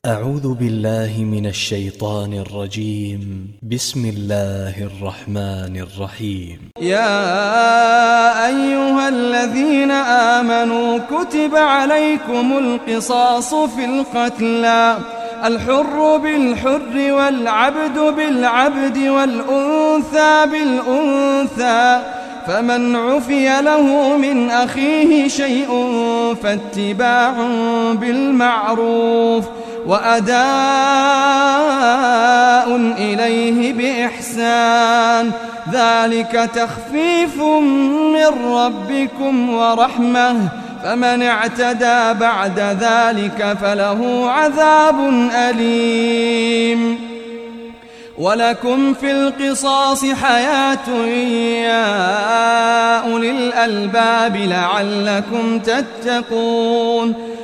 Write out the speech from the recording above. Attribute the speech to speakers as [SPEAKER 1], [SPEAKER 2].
[SPEAKER 1] أعوذ بالله من الشيطان الرجيم. بسم الله الرحمن الرحيم.
[SPEAKER 2] يا أيها الذين آمنوا كتب عليكم القصاص في القتلى، الحر بالحر والعبد بالعبد والأنثى بالأنثى، فمن عفي له من أخيه شيء فاتباع بالمعروف وأداء إليه بإحسان، ذلك تخفيف من ربكم ورحمة، فمن اعتدى بعد ذلك فله عذاب أليم. ولكم في القصاص حياة يا أولي الألباب لعلكم تتقون.